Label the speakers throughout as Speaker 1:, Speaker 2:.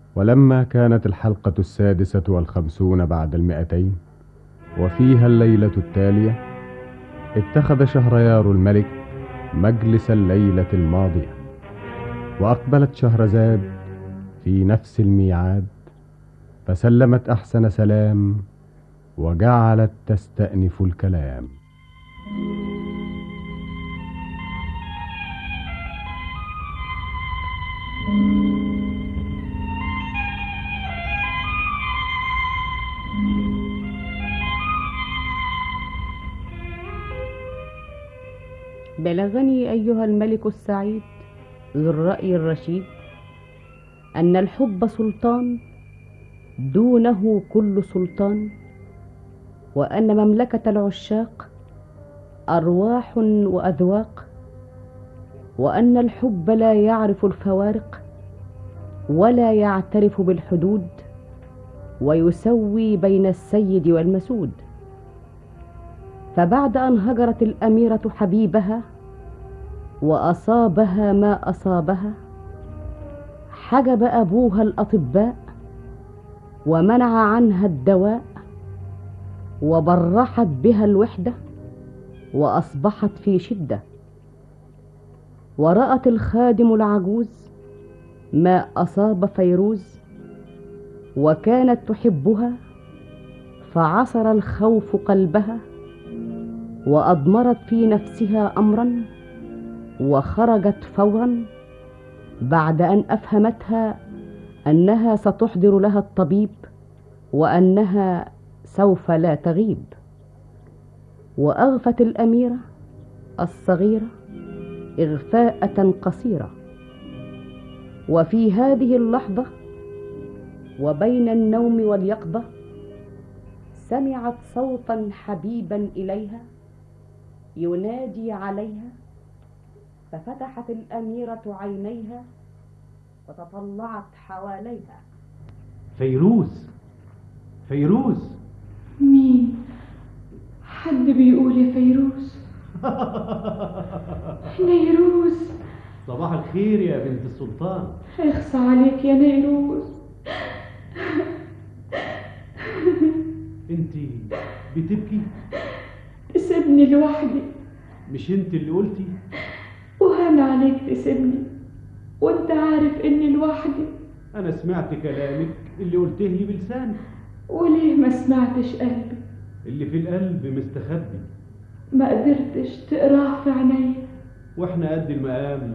Speaker 1: ولما كانت الحلقة 56 بعد 200 وفيها الليلة التالية، اتخذ شهريار الملك مجلس الليلة الماضية، وأقبلت شهرزاد في نفس الميعاد، فسلمت أحسن سلام وجعلت تستأنف الكلام.
Speaker 2: بلغني أيها الملك السعيد ذو الرأي الرشيد أن الحب سلطان دونه كل سلطان، وأن مملكة العشاق أرواح وأذواق، وأن الحب لا يعرف الفوارق ولا يعترف بالحدود، ويسوي بين السيد والمسود. فبعد أن هجرت الأميرة حبيبها وأصابها ما أصابها، حجب أبوها الأطباء ومنع عنها الدواء، وبرحت بها الوحدة وأصبحت في شدة. ورأت الخادم العجوز ما أصاب فيروز، وكانت تحبها فعصر الخوف قلبها، وأضمرت في نفسها أمرا وخرجت فورا، بعد أن أفهمتها أنها ستحضر لها الطبيب وأنها سوف لا تغيب. وأغفت الأميرة الصغيرة إغفاءة قصيرة، وفي هذه اللحظة وبين النوم واليقظة سمعت صوتا حبيبا إليها ينادي عليها، ففتحت الأميرة عينيها وتطلعت حواليها.
Speaker 3: فيروز، فيروز.
Speaker 4: مين؟ حد بيقول يا فيروز؟ نيروز.
Speaker 3: صباح الخير يا بنت السلطان.
Speaker 4: اخصى عليك يا نيروز.
Speaker 3: انت بتبكي؟
Speaker 4: تسيبني لوحدي؟
Speaker 3: مش انت اللي قلتي؟
Speaker 4: وهان عليك تسيبني وانت عارف اني لوحدي.
Speaker 3: انا سمعت كلامك اللي قلته لي بلسانك.
Speaker 4: وليه ما سمعتش قلبي؟
Speaker 3: اللي في القلب مستخبي،
Speaker 4: ما قدرتش تقراه في عينيا.
Speaker 3: واحنا قد المقام.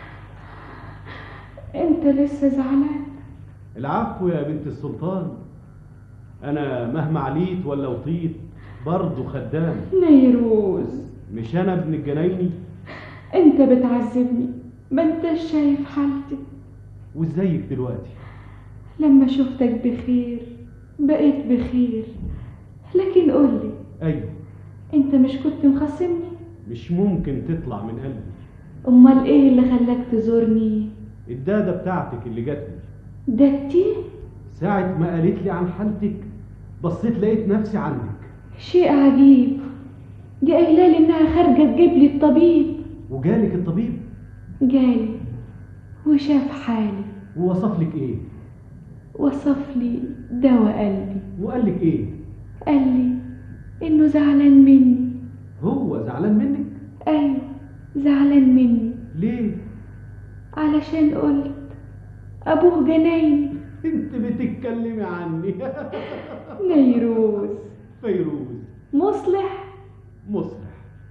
Speaker 4: انت لسه زعلان؟
Speaker 3: العفو يا بنت السلطان، انا مهما عليت ولا وطيت برضه خدام.
Speaker 4: نيروز،
Speaker 3: مش انا ابن الجنايني؟
Speaker 4: انت بتعذبني، ما انت شايف حالتي.
Speaker 3: وازيك دلوقتي؟
Speaker 4: لما شفتك بخير بقيت بخير، لكن قولي.
Speaker 3: ايوه.
Speaker 4: انت مش كنت مخاصمني؟
Speaker 3: مش ممكن تطلع من قلبي.
Speaker 4: امال ايه اللي خلاك تزورني؟
Speaker 3: الدادة بتاعتك اللي جاتني.
Speaker 4: دادتي؟
Speaker 3: ساعة ما قالت لي عن حالتك بصيت لقيت نفسي عندك.
Speaker 4: شيء عجيب، دي قايله لي انها خارجه تجيب لي الطبيب.
Speaker 3: وجالك الطبيب؟
Speaker 4: جالي وشاف حالي.
Speaker 3: ووصف لك ايه؟
Speaker 4: وصف لي دواء قلبي.
Speaker 3: وقال لك ايه؟
Speaker 4: قال لي انه زعلان مني.
Speaker 3: هو زعلان منك؟
Speaker 4: ايوه زعلان مني.
Speaker 3: ليه؟
Speaker 4: علشان قلت ابوه جنايني.
Speaker 3: انت بتتكلمي عني.
Speaker 4: نيروز.
Speaker 3: فيروز.
Speaker 4: مصلح.
Speaker 3: مصلح.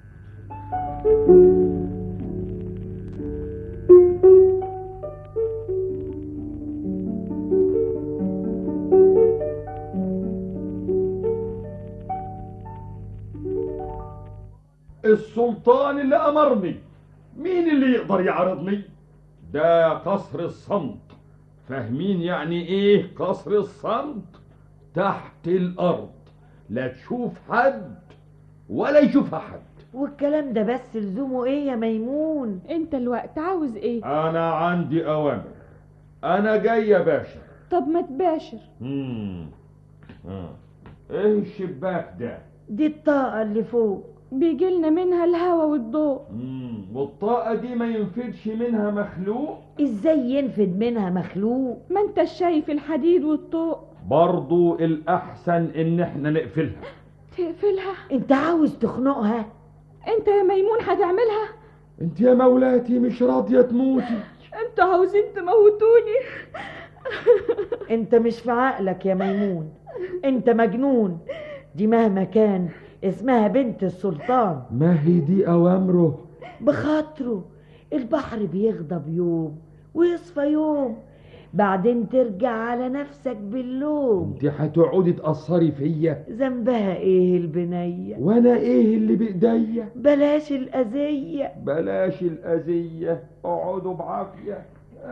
Speaker 5: السلطان اللي أمرني، مين اللي يقدر يعارضني؟ ده قصر الصمت. فاهمين يعني ايه قصر الصمت؟ تحت الأرض، لا تشوف حد ولا يشوفها حد.
Speaker 6: والكلام ده بس لزومه ايه يا ميمون؟
Speaker 7: انت الوقت عاوز ايه؟
Speaker 5: أنا عندي أوامر. أنا جاي يا باشا.
Speaker 7: طب ما تباشر.
Speaker 5: ايه الشباك ده؟
Speaker 6: دي الطاقة اللي فوق.
Speaker 7: بيجيلنا منها الهوا والضوء.
Speaker 5: والطاقة دي ما ينفدش منها مخلوق؟
Speaker 6: ازاي ينفد منها مخلوق؟
Speaker 7: ما انت شايف الحديد والطوق.
Speaker 5: برضو الأحسن إن احنا نقفلها.
Speaker 7: تقفلها؟
Speaker 6: انت عاوز تخنقها؟
Speaker 7: انت يا ميمون هتعملها؟
Speaker 5: انت يا مولاتي مش راضية تموتي.
Speaker 7: انتوا عاوزين تموتوني.
Speaker 6: انت مش في عقلك يا ميمون، انت مجنون. دي مهما كان اسمها بنت السلطان.
Speaker 5: ما هي دي أوامره؟
Speaker 6: بخاطره. البحر بيغضب يوم ويصفى يوم، بعدين ترجع على نفسك باللوم.
Speaker 5: انت هتقعدي تأثري فيا؟
Speaker 6: ذنبها ايه البنية؟
Speaker 5: وانا ايه اللي بايديا؟
Speaker 6: بلاش الأذية.
Speaker 5: بلاش الأذية، اقعدوا بعافية.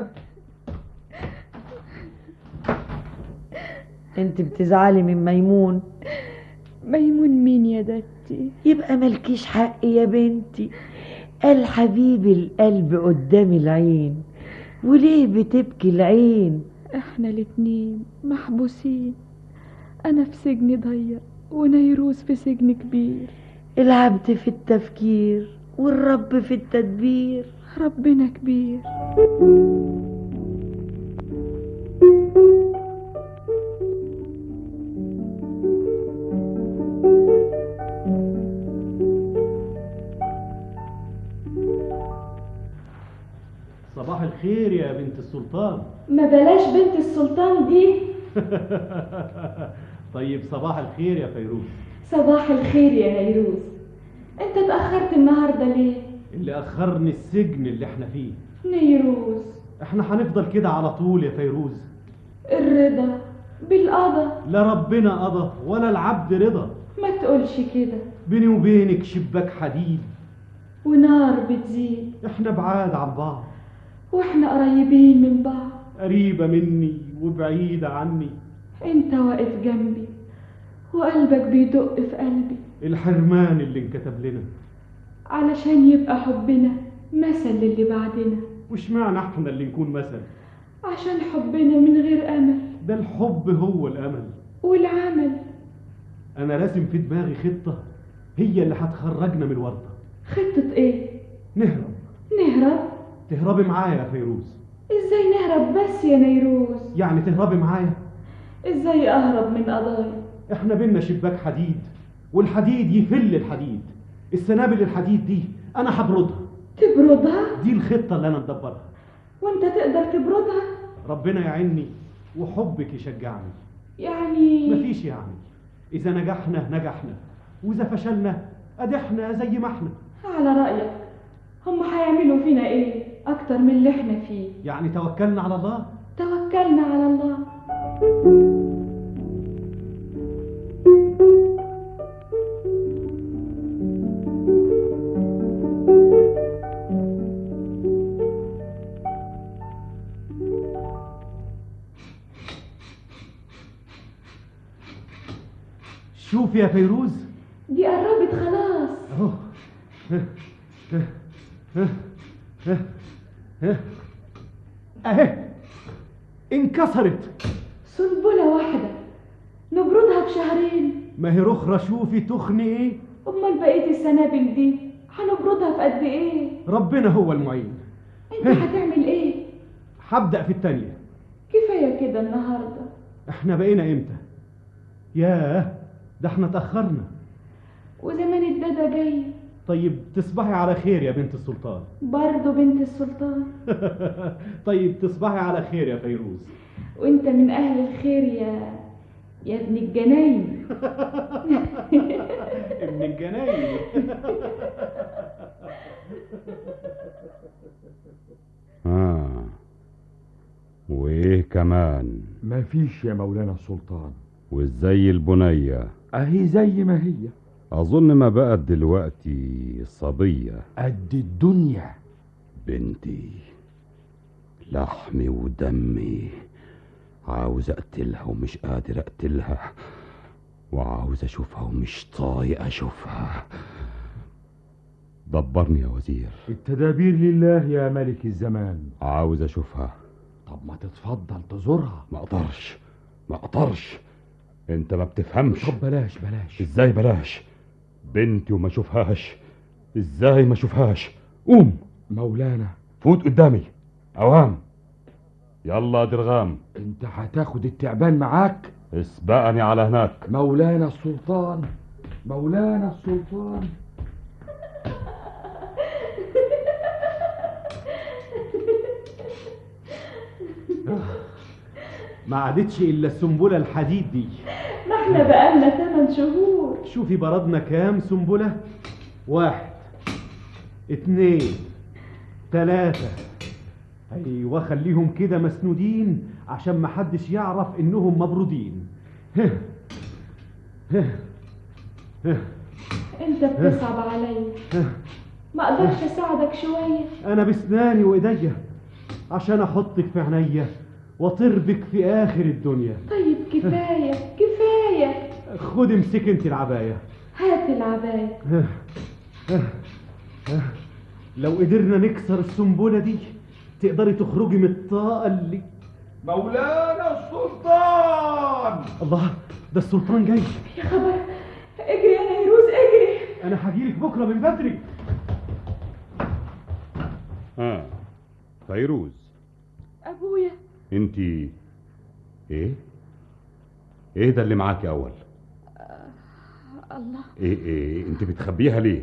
Speaker 6: انت بتزعلي من ميمون؟
Speaker 7: ميمون مين يا دتي؟
Speaker 6: يبقى ملكيش حق يا بنتي. قال حبيب القلب قدام العين، وليه بتبكي العين؟
Speaker 7: احنا الاتنين محبوسين، انا في سجن ضيق ونيروز في سجن كبير.
Speaker 6: العبد في التفكير والرب في التدبير.
Speaker 7: ربنا كبير.
Speaker 3: صباح الخير يا بنت السلطان.
Speaker 4: ما بلاش بنت السلطان دي.
Speaker 3: طيب صباح الخير يا فيروز.
Speaker 4: صباح الخير يا نيروز. انت اتأخرت النهاردة ليه؟
Speaker 3: اللي أخرني السجن اللي احنا فيه.
Speaker 4: نيروز،
Speaker 3: احنا هنفضل كده على طول يا فيروز؟
Speaker 4: الرضا بالقضا.
Speaker 3: لا ربنا قضى ولا العبد رضا.
Speaker 4: ما تقولش كده.
Speaker 3: بيني وبينك شباك حديد
Speaker 4: ونار بتزيد،
Speaker 3: احنا بعاد عن بعض.
Speaker 4: واحنا قريبين من بعض.
Speaker 3: قريبة مني وبعيدة عني.
Speaker 4: انت واقف جنبي وقلبك بيدق في قلبي،
Speaker 3: الحرمان اللي انكتب لنا
Speaker 4: علشان يبقى حبنا مثل للي بعدنا.
Speaker 3: وش معنى احنا اللي نكون مثل؟
Speaker 4: عشان حبنا من غير امل.
Speaker 3: ده الحب هو الامل
Speaker 4: والعمل.
Speaker 3: انا راسم في دماغي خطة هي اللي هتخرجنا من الورطة.
Speaker 4: خطة ايه؟
Speaker 3: نهرب.
Speaker 4: نهرب؟
Speaker 3: تهربي معايا يا فيروز.
Speaker 4: ازاي نهرب بس يا نيروز؟
Speaker 3: يعني تهربي معايا.
Speaker 4: ازاي اهرب من قضايا؟
Speaker 3: احنا بينا شباك حديد والحديد يفل الحديد. السنابل الحديد دي انا هبردها.
Speaker 4: تبردها؟
Speaker 3: دي الخطة اللي انا مدبرها.
Speaker 4: وانت تقدر تبردها؟
Speaker 3: ربنا يعيني وحبك يشجعني.
Speaker 4: يعني
Speaker 3: مفيش يعني. اذا نجحنا نجحنا، واذا فشلنا ادحنا زي ما احنا.
Speaker 4: على رأيك هم هيعملوا فينا ايه اكتر من اللي احنا فيه؟
Speaker 3: يعني توكلنا على الله.
Speaker 4: توكلنا على الله.
Speaker 3: شوف يا فيروز،
Speaker 4: دي قربت خلاص
Speaker 3: اهو. اهي انكسرت.
Speaker 4: سنبلة واحدة نبردها بشهرين.
Speaker 3: ما هي رخرة. شوفي تخني ايه.
Speaker 4: امال بقية السنابل دي هنبردها في قد ايه؟
Speaker 3: ربنا هو المعين.
Speaker 4: انت هتعمل ايه؟
Speaker 3: هبدأ في التانية.
Speaker 4: كفاية كده النهاردة.
Speaker 3: احنا بقينا امتى؟ ياه، ده احنا اتأخرنا.
Speaker 4: وزمان الدادا جاي.
Speaker 3: طيب تصبحي على خير يا بنت السلطان.
Speaker 4: برضو بنت السلطان.
Speaker 3: طيب تصبحي على خير يا فيروز.
Speaker 4: وانت من اهل الخير يا ابن الجناين.
Speaker 3: ابن الجناين.
Speaker 1: وايه كمان؟
Speaker 5: مفيش يا مولانا السلطان.
Speaker 1: وازاي البنية؟
Speaker 5: اهي زي ما هي.
Speaker 1: اظن ما بقت دلوقتي صبية
Speaker 5: قد الدنيا.
Speaker 1: بنتي لحمي ودمي، عاوز اقتلها ومش قادر اقتلها، وعاوز اشوفها ومش طايق اشوفها. دبرني يا وزير.
Speaker 5: التدابير لله يا ملك الزمان.
Speaker 1: عاوز اشوفها.
Speaker 5: طب ما تتفضل تزورها.
Speaker 1: ما اقدرش. انت ما بتفهمش.
Speaker 5: طب بلاش.
Speaker 1: ازاي بلاش؟ بنتي وما اشوفهاش؟ ازاي ما اشوفهاش؟ قوم
Speaker 5: مولانا.
Speaker 1: فوت قدامي اوام. يلا درغام،
Speaker 5: انت هتاخد التعبان معاك؟
Speaker 1: اسبقني على هناك.
Speaker 5: مولانا السلطان، مولانا السلطان.
Speaker 3: ما عادتش الا السنبله الحديد دي.
Speaker 4: ما احنا بقالنا 8 شهور.
Speaker 3: شوفي بردنا كام سنبله. 1 2 3. ايوه خليهم كده مسنودين عشان ما حدش يعرف انهم مبرودين.
Speaker 4: انت بتصعب عليا، ما اقدرش اساعدك شويه؟
Speaker 3: انا بسناني وايديا عشان احطك في عينيا واطربك في اخر الدنيا.
Speaker 4: طيب كفايه كفايه.
Speaker 3: خد امسك انت العبايه.
Speaker 4: هات العبايه.
Speaker 3: لو قدرنا نكسر السنبله دي تقدري تخرجي من الطاقه اللي.
Speaker 5: مولانا السلطان.
Speaker 3: الله، ده السلطان جاي.
Speaker 4: يا خبر، اجري يا نيروز اجري.
Speaker 3: انا هجيلك بكره من بدري.
Speaker 1: فيروز،
Speaker 7: ابويا.
Speaker 1: انتي ايه ده اللي معاكي اول؟
Speaker 7: الله.
Speaker 1: ايه انت بتخبيها ليه؟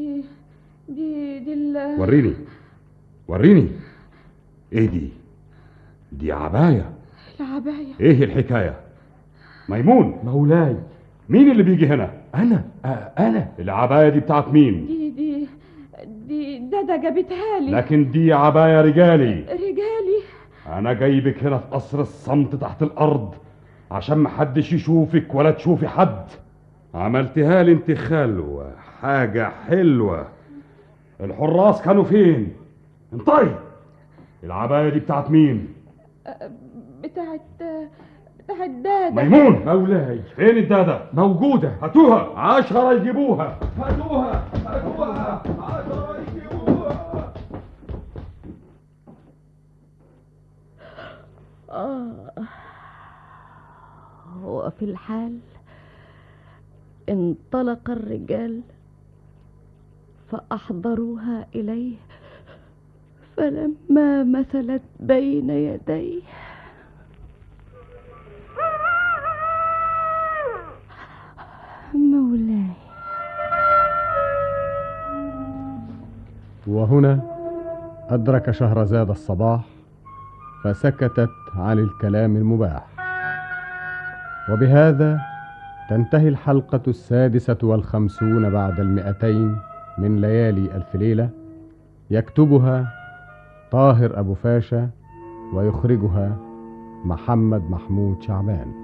Speaker 7: دي
Speaker 1: وريني. ايه دي عباية.
Speaker 7: العباية.
Speaker 1: ايه الحكاية؟ ميمون،
Speaker 5: مولاي.
Speaker 1: مين اللي بيجي هنا؟
Speaker 5: انا.
Speaker 1: العباية دي بتاعت مين؟
Speaker 7: دي دادا جابتها لي.
Speaker 1: لكن دي عباية رجالي.
Speaker 7: رجالي.
Speaker 1: انا جايبك هنا في قصر الصمت تحت الارض عشان محدش يشوفك ولا تشوفي حد. عملتها لي انت خلوة، حاجة حلوة. الحراس كانوا فين؟ انطي. العباية دي بتاعت مين؟
Speaker 7: بتاعت دادا.
Speaker 1: ميمون.
Speaker 5: مولاي.
Speaker 1: فين الدادة؟
Speaker 5: موجودة.
Speaker 1: هاتوها. 10 يجيبوها.
Speaker 5: هاتوها 10 يجيبوها.
Speaker 2: وفي الحال انطلق الرجال فأحضروها إليه، فلما مثلت بين يديه مولاي.
Speaker 8: وهنا أدرك شهرزاد الصباح فسكتت عن الكلام المباح. وبهذا تنتهي الحلقة 56 بعد 200 من ليالي ألف ليلة. يكتبها طاهر أبو فاشا ويخرجها محمد محمود شعبان.